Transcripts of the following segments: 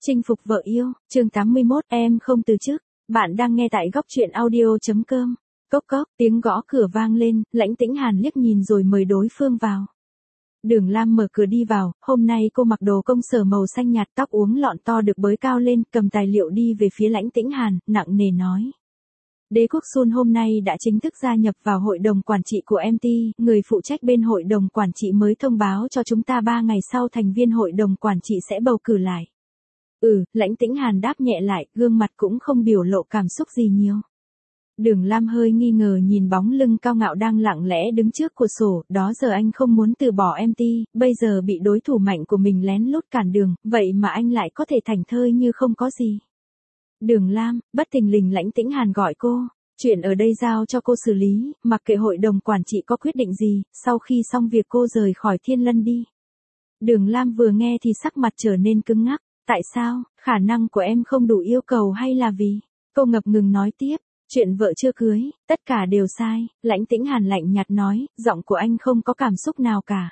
Chinh phục vợ yêu, chương 81, em không từ chức. Bạn đang nghe tại góc truyện audio.com. Cốc cốc, tiếng gõ cửa vang lên, Lãnh Tĩnh Hàn liếc nhìn rồi mời đối phương vào. Đường Lam mở cửa đi vào, hôm nay cô mặc đồ công sở màu xanh nhạt, tóc uốn lọn to được bới cao lên, cầm tài liệu đi về phía Lãnh Tĩnh Hàn, nặng nề nói. Đế Quốc Sun hôm nay đã chính thức gia nhập vào hội đồng quản trị của MT, người phụ trách bên hội đồng quản trị mới thông báo cho chúng ta 3 ngày sau thành viên hội đồng quản trị sẽ bầu cử lại. Lãnh Tĩnh Hàn đáp nhẹ lại, gương mặt cũng không biểu lộ cảm xúc gì nhiều. Đường Lam hơi nghi ngờ nhìn bóng lưng cao ngạo đang lặng lẽ đứng trước cửa sổ, đó giờ anh không muốn từ bỏ MT, bây giờ bị đối thủ mạnh của mình lén lút cản đường, vậy mà anh lại có thể thảnh thơi như không có gì. Đường Lam, bất thình lình Lãnh Tĩnh Hàn gọi cô, chuyện ở đây giao cho cô xử lý, mặc kệ hội đồng quản trị có quyết định gì, sau khi xong việc cô rời khỏi Thiên Lân đi. Đường Lam vừa nghe thì sắc mặt trở nên cứng ngắc. Tại sao, khả năng của em không đủ yêu cầu hay là vì? Cô ngập ngừng nói tiếp, chuyện vợ chưa cưới, tất cả đều sai, Lãnh Tĩnh Hàn lạnh nhạt nói, giọng của anh không có cảm xúc nào cả.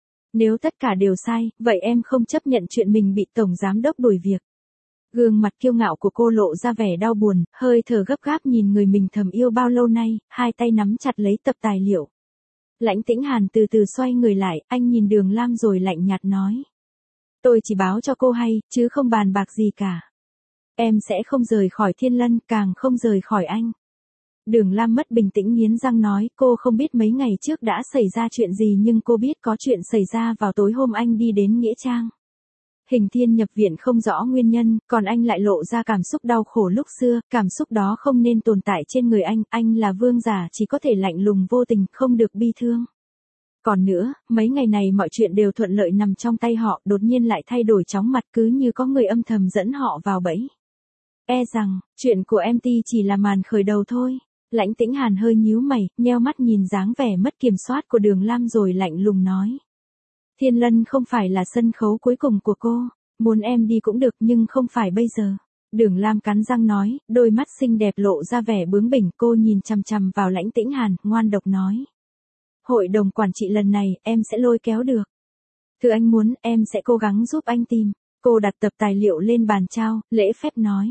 Nếu tất cả đều sai, vậy em không chấp nhận chuyện mình bị tổng giám đốc đuổi việc. Gương mặt kiêu ngạo của cô lộ ra vẻ đau buồn, hơi thở gấp gáp nhìn người mình thầm yêu bao lâu nay, hai tay nắm chặt lấy tập tài liệu. Lãnh Tĩnh Hàn từ từ xoay người lại, anh nhìn Đường Lam rồi lạnh nhạt nói. Tôi chỉ báo cho cô hay, chứ không bàn bạc gì cả. Em sẽ không rời khỏi Thiên Lân, càng không rời khỏi anh. Đường Lam mất bình tĩnh nghiến răng nói, cô không biết mấy ngày trước đã xảy ra chuyện gì nhưng cô biết có chuyện xảy ra vào tối hôm anh đi đến Nghĩa Trang. Hình Thiên nhập viện không rõ nguyên nhân, còn anh lại lộ ra cảm xúc đau khổ lúc xưa, cảm xúc đó không nên tồn tại trên người anh là vương giả chỉ có thể lạnh lùng vô tình, không được bi thương. Còn nữa, mấy ngày này mọi chuyện đều thuận lợi nằm trong tay họ, đột nhiên lại thay đổi chóng mặt cứ như có người âm thầm dẫn họ vào bẫy. E rằng, chuyện của MT chỉ là màn khởi đầu thôi. Lãnh Tĩnh Hàn hơi nhíu mày, nheo mắt nhìn dáng vẻ mất kiểm soát của Đường Lam rồi lạnh lùng nói. Thiên Lân không phải là sân khấu cuối cùng của cô, muốn em đi cũng được nhưng không phải bây giờ. Đường Lam cắn răng nói, đôi mắt xinh đẹp lộ ra vẻ bướng bỉnh, cô nhìn chằm chằm vào Lãnh Tĩnh Hàn, ngoan độc nói. Hội đồng quản trị lần này, em sẽ lôi kéo được. Thứ anh muốn, em sẽ cố gắng giúp anh tìm. Cô đặt tập tài liệu lên bàn trao, lễ phép nói.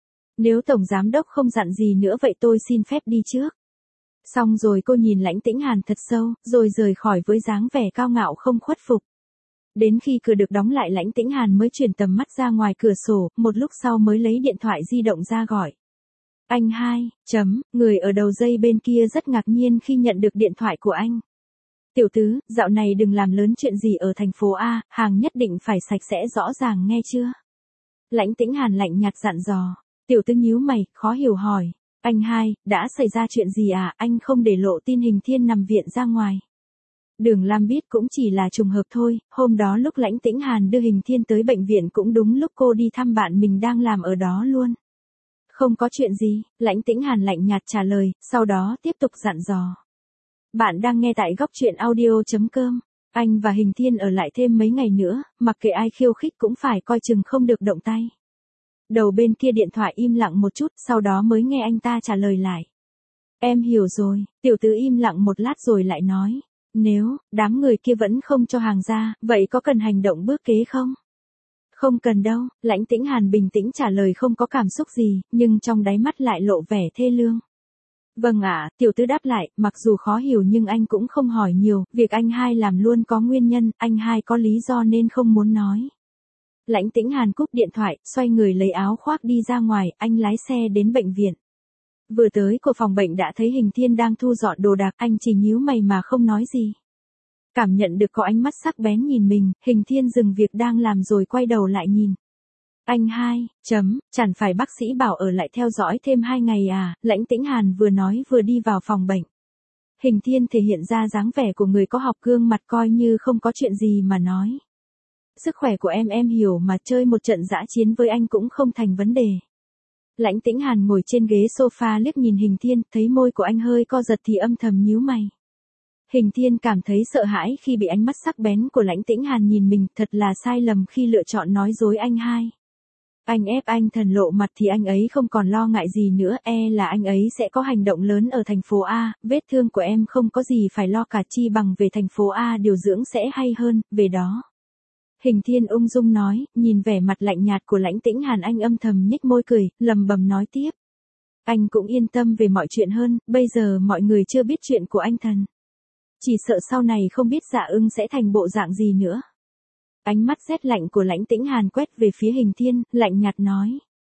Nếu tổng giám đốc không dặn gì nữa vậy tôi xin phép đi trước. Xong rồi cô nhìn Lãnh Tĩnh Hàn thật sâu, rồi rời khỏi với dáng vẻ cao ngạo không khuất phục. Đến khi cửa được đóng lại Lãnh Tĩnh Hàn mới chuyển tầm mắt ra ngoài cửa sổ, một lúc sau mới lấy điện thoại di động ra gọi. Anh hai, người ở đầu dây bên kia rất ngạc nhiên khi nhận được điện thoại của anh. Tiểu tứ, dạo này đừng làm lớn chuyện gì ở thành phố A, hàng nhất định phải sạch sẽ rõ ràng nghe chưa? Lãnh Tĩnh Hàn lạnh nhạt dặn dò. Tiểu tứ nhíu mày, khó hiểu hỏi. Anh hai, đã xảy ra chuyện gì à, anh không để lộ tin Hình Thiên nằm viện ra ngoài. Đường Lam biết cũng chỉ là trùng hợp thôi, hôm đó lúc Lãnh Tĩnh Hàn đưa Hình Thiên tới bệnh viện cũng đúng lúc cô đi thăm bạn mình đang làm ở đó luôn. Không có chuyện gì, Lãnh Tĩnh Hàn lạnh nhạt trả lời, sau đó tiếp tục dặn dò. Bạn đang nghe tại góc truyện audio.com. Anh và Hình Thiên ở lại thêm mấy ngày nữa, mặc kệ ai khiêu khích cũng phải coi chừng không được động tay. Đầu bên kia điện thoại im lặng một chút, sau đó mới nghe anh ta trả lời lại. Em hiểu rồi, tiểu tứ im lặng một lát rồi lại nói. Nếu, đám người kia vẫn không cho hàng ra, vậy có cần hành động bước kế không? Không cần đâu, Lãnh Tĩnh Hàn bình tĩnh trả lời không có cảm xúc gì, nhưng trong đáy mắt lại lộ vẻ thê lương. Vâng ạ, tiểu tứ đáp lại, mặc dù khó hiểu nhưng anh cũng không hỏi nhiều, việc anh hai làm luôn có nguyên nhân, anh hai có lý do nên không muốn nói. Lãnh Tĩnh Hàn cúp điện thoại, xoay người lấy áo khoác đi ra ngoài, anh lái xe đến bệnh viện. Vừa tới của phòng bệnh đã thấy Hình Thiên đang thu dọn đồ đạc, anh chỉ nhíu mày mà không nói gì. Cảm nhận được có ánh mắt sắc bén nhìn mình, Hình Thiên dừng việc đang làm rồi quay đầu lại nhìn. Anh hai, chẳng phải bác sĩ bảo ở lại theo dõi thêm 2 ngày à, Lãnh Tĩnh Hàn vừa nói vừa đi vào phòng bệnh. Hình Thiên thể hiện ra dáng vẻ của người có học, gương mặt coi như không có chuyện gì mà nói. Sức khỏe của em hiểu mà, chơi một trận dã chiến với anh cũng không thành vấn đề. Lãnh Tĩnh Hàn ngồi trên ghế sofa liếc nhìn Hình Thiên, thấy môi của anh hơi co giật thì âm thầm nhíu mày. Hình Thiên cảm thấy sợ hãi khi bị ánh mắt sắc bén của Lãnh Tĩnh Hàn nhìn mình, thật là sai lầm khi lựa chọn nói dối anh hai. Anh ép anh thần lộ mặt thì anh ấy không còn lo ngại gì nữa, là anh ấy sẽ có hành động lớn ở thành phố A, vết thương của em không có gì phải lo cả, chi bằng về thành phố A điều dưỡng sẽ hay hơn, về đó. Hình Thiên ung dung nói, nhìn vẻ mặt lạnh nhạt của Lãnh Tĩnh Hàn anh âm thầm nhếch môi cười, lầm bầm nói tiếp. Anh cũng yên tâm về mọi chuyện hơn, bây giờ mọi người chưa biết chuyện của anh thần. Chỉ sợ sau này không biết Dạ Ưng sẽ thành bộ dạng gì nữa. Ánh mắt rét lạnh của Lãnh Tĩnh Hàn quét về phía Hình Thiên, lạnh nhạt nói.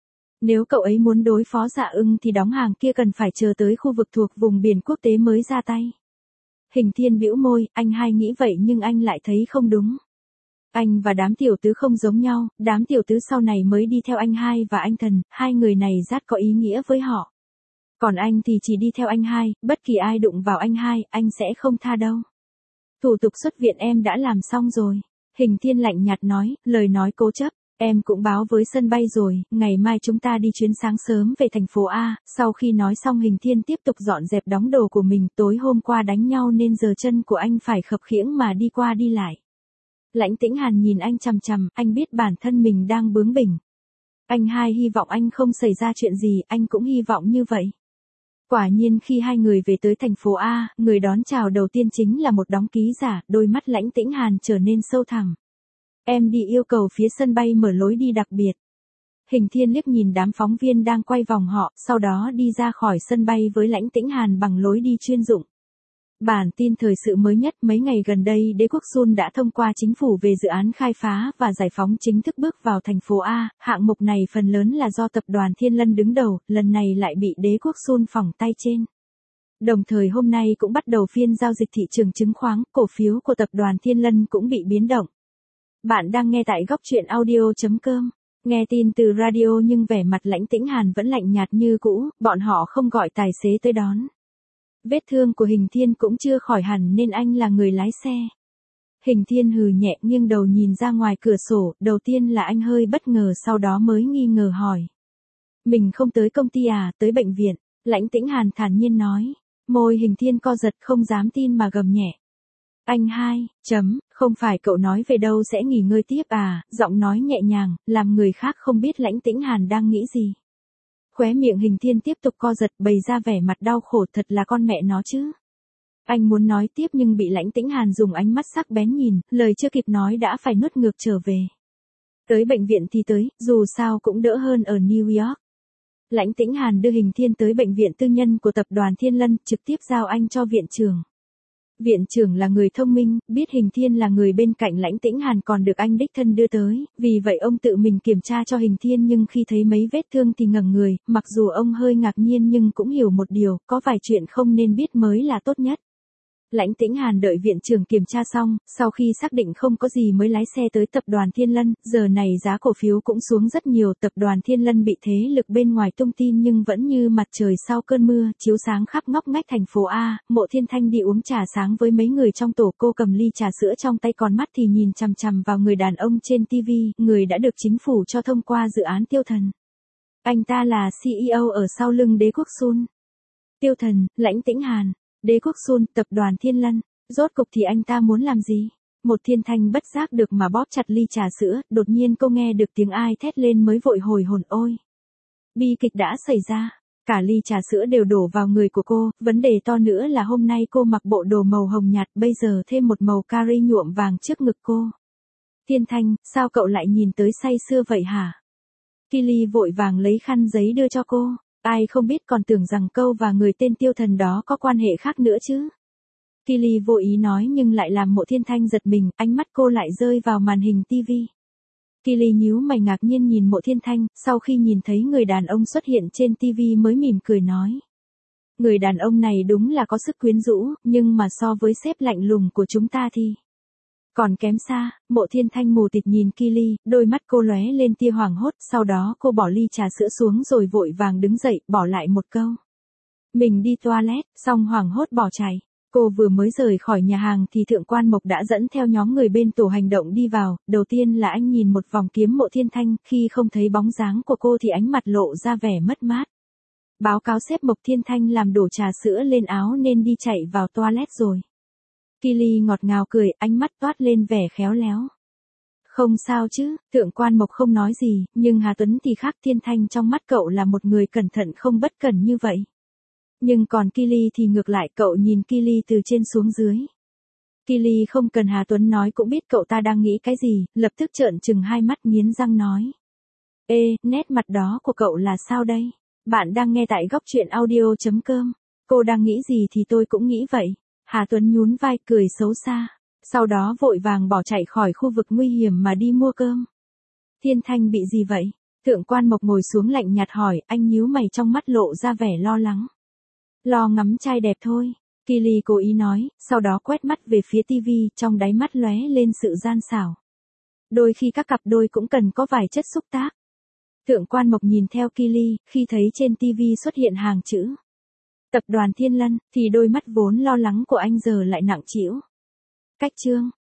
Nếu cậu ấy muốn đối phó Dạ Ưng thì đóng hàng kia cần phải chờ tới khu vực thuộc vùng biển quốc tế mới ra tay. Hình Thiên bĩu môi, anh hai nghĩ vậy nhưng anh lại thấy không đúng. Anh và đám tiểu tứ không giống nhau, đám tiểu tứ sau này mới đi theo anh hai và anh thần, hai người này rất có ý nghĩa với họ. Còn anh thì chỉ đi theo anh hai, bất kỳ ai đụng vào anh hai, anh sẽ không tha đâu. Thủ tục xuất viện em đã làm xong rồi. Hình Thiên lạnh nhạt nói, lời nói cố chấp. Em cũng báo với sân bay rồi, ngày mai chúng ta đi chuyến sáng sớm về thành phố A. Sau khi nói xong Hình Thiên tiếp tục dọn dẹp đóng đồ của mình. Tối hôm qua đánh nhau nên giờ chân của anh phải khập khiễng mà đi qua đi lại. Lãnh Tĩnh Hàn nhìn anh chằm chằm, anh biết bản thân mình đang bướng bỉnh. Anh hai hy vọng anh không xảy ra chuyện gì, anh cũng hy vọng như vậy. Quả nhiên khi hai người về tới thành phố A, người đón chào đầu tiên chính là một đóng ký giả, đôi mắt Lãnh Tĩnh Hàn trở nên sâu thẳm. Em đi yêu cầu phía sân bay mở lối đi đặc biệt. Hình Thiên liếc nhìn đám phóng viên đang quay vòng họ, sau đó đi ra khỏi sân bay với Lãnh Tĩnh Hàn bằng lối đi chuyên dụng. Bản tin thời sự mới nhất mấy ngày gần đây Đế quốc Sun đã thông qua chính phủ về dự án khai phá và giải phóng chính thức bước vào thành phố A, hạng mục này phần lớn là do tập đoàn Thiên Lân đứng đầu, lần này lại bị Đế quốc Sun phỏng tay trên. Đồng thời hôm nay cũng bắt đầu phiên giao dịch thị trường chứng khoán, cổ phiếu của tập đoàn Thiên Lân cũng bị biến động. Bạn đang nghe tại góc truyện audio.com. Nghe tin từ radio nhưng vẻ mặt Lãnh Tĩnh Hàn vẫn lạnh nhạt như cũ, bọn họ không gọi tài xế tới đón. Vết thương của Hình Thiên cũng chưa khỏi hẳn nên anh là người lái xe. Hình Thiên hừ nhẹ nghiêng đầu nhìn ra ngoài cửa sổ, đầu tiên là anh hơi bất ngờ sau đó mới nghi ngờ hỏi. Mình không tới công ty à, tới bệnh viện, Lãnh Tĩnh Hàn thản nhiên nói. Môi Hình Thiên co giật không dám tin mà gầm nhẹ. Anh hai, không phải cậu nói về đâu sẽ nghỉ ngơi tiếp à, giọng nói nhẹ nhàng, làm người khác không biết Lãnh Tĩnh Hàn đang nghĩ gì. Khóe miệng Hình Thiên tiếp tục co giật bày ra vẻ mặt đau khổ thật là con mẹ nó chứ. Anh muốn nói tiếp nhưng bị Lãnh Tĩnh Hàn dùng ánh mắt sắc bén nhìn, lời chưa kịp nói đã phải nuốt ngược trở về. Tới bệnh viện thì tới, dù sao cũng đỡ hơn ở New York. Lãnh Tĩnh Hàn đưa Hình Thiên tới bệnh viện tư nhân của tập đoàn Thiên Lân, trực tiếp giao anh cho viện trưởng. Viện trưởng là người thông minh, biết Hình Thiên là người bên cạnh Lãnh Tĩnh Hàn còn được anh đích thân đưa tới, vì vậy ông tự mình kiểm tra cho Hình Thiên nhưng khi thấy mấy vết thương thì ngẩng người, mặc dù ông hơi ngạc nhiên nhưng cũng hiểu một điều, có vài chuyện không nên biết mới là tốt nhất. Lãnh Tĩnh Hàn đợi viện trưởng kiểm tra xong, sau khi xác định không có gì mới lái xe tới tập đoàn Thiên Lân, giờ này giá cổ phiếu cũng xuống rất nhiều, tập đoàn Thiên Lân bị thế lực bên ngoài tung tin nhưng vẫn như mặt trời sau cơn mưa, chiếu sáng khắp ngóc ngách thành phố A. Mộ Thiên Thanh đi uống trà sáng với mấy người trong tổ, cô cầm ly trà sữa trong tay còn mắt thì nhìn chằm chằm vào người đàn ông trên TV, người đã được chính phủ cho thông qua dự án Tiêu Thần. Anh ta là CEO ở sau lưng Đế quốc Sun. Tiêu Thần, Lãnh Tĩnh Hàn. Đế quốc Sun, tập đoàn Thiên Lân, rốt cục thì anh ta muốn làm gì? Một Thiên Thanh bất giác được mà bóp chặt ly trà sữa, đột nhiên cô nghe được tiếng ai thét lên mới vội hồi hồn ôi. Bi kịch đã xảy ra, cả ly trà sữa đều đổ vào người của cô, vấn đề to nữa là hôm nay cô mặc bộ đồ màu hồng nhạt, bây giờ thêm một màu cari nhuộm vàng trước ngực cô. Thiên Thanh, sao cậu lại nhìn tới say sưa vậy hả? Kylie vội vàng lấy khăn giấy đưa cho cô. Ai không biết còn tưởng rằng câu và người tên Tiêu Thần đó có quan hệ khác nữa chứ. Kylie vô ý nói nhưng lại làm Mộ Thiên Thanh giật mình, ánh mắt cô lại rơi vào màn hình TV. Kylie nhíu mày ngạc nhiên nhìn Mộ Thiên Thanh, sau khi nhìn thấy người đàn ông xuất hiện trên TV mới mỉm cười nói. Người đàn ông này đúng là có sức quyến rũ, nhưng mà so với sếp lạnh lùng của chúng ta thì còn kém xa. Mộ Thiên Thanh mù tịt nhìn Kylie, đôi mắt cô lóe lên tia hoảng hốt, sau đó cô bỏ ly trà sữa xuống rồi vội vàng đứng dậy, bỏ lại một câu. Mình đi toilet, xong hoảng hốt bỏ chạy. Cô vừa mới rời khỏi nhà hàng thì Thượng Quan Mộc đã dẫn theo nhóm người bên tổ hành động đi vào, đầu tiên là anh nhìn một vòng kiếm Mộ Thiên Thanh, khi không thấy bóng dáng của cô thì ánh mặt lộ ra vẻ mất mát. Báo cáo sếp Mộc Thiên Thanh làm đổ trà sữa lên áo nên đi chạy vào toilet rồi. Kylie ngọt ngào cười, ánh mắt toát lên vẻ khéo léo. Không sao chứ, Thượng Quan Mộc không nói gì, nhưng Hà Tuấn thì khác, Thiên Thanh trong mắt cậu là một người cẩn thận không bất cẩn như vậy. Nhưng còn Kylie thì ngược lại, cậu nhìn Kylie từ trên xuống dưới. Kylie không cần Hà Tuấn nói cũng biết cậu ta đang nghĩ cái gì, lập tức trợn trừng hai mắt nghiến răng nói. Ê, nét mặt đó của cậu là sao đây? Bạn đang nghe tại góc truyện audio.com. Cô đang nghĩ gì thì tôi cũng nghĩ vậy. Hà Tuấn nhún vai cười xấu xa. Sau đó vội vàng bỏ chạy khỏi khu vực nguy hiểm mà đi mua cơm. Thiên Thanh bị gì vậy? Thượng quan Mộc ngồi xuống lạnh nhạt hỏi, anh nhíu mày trong mắt lộ ra vẻ lo lắng. Lo ngắm trai đẹp thôi. Kylie cố ý nói, sau đó quét mắt về phía tivi, trong đáy mắt lóe lên sự gian xảo. Đôi khi các cặp đôi cũng cần có vài chất xúc tác. Thượng quan Mộc nhìn theo Kylie, khi thấy trên tivi xuất hiện hàng chữ Tập đoàn Thiên Lân, thì đôi mắt vốn lo lắng của anh giờ lại nặng trĩu. Cách chương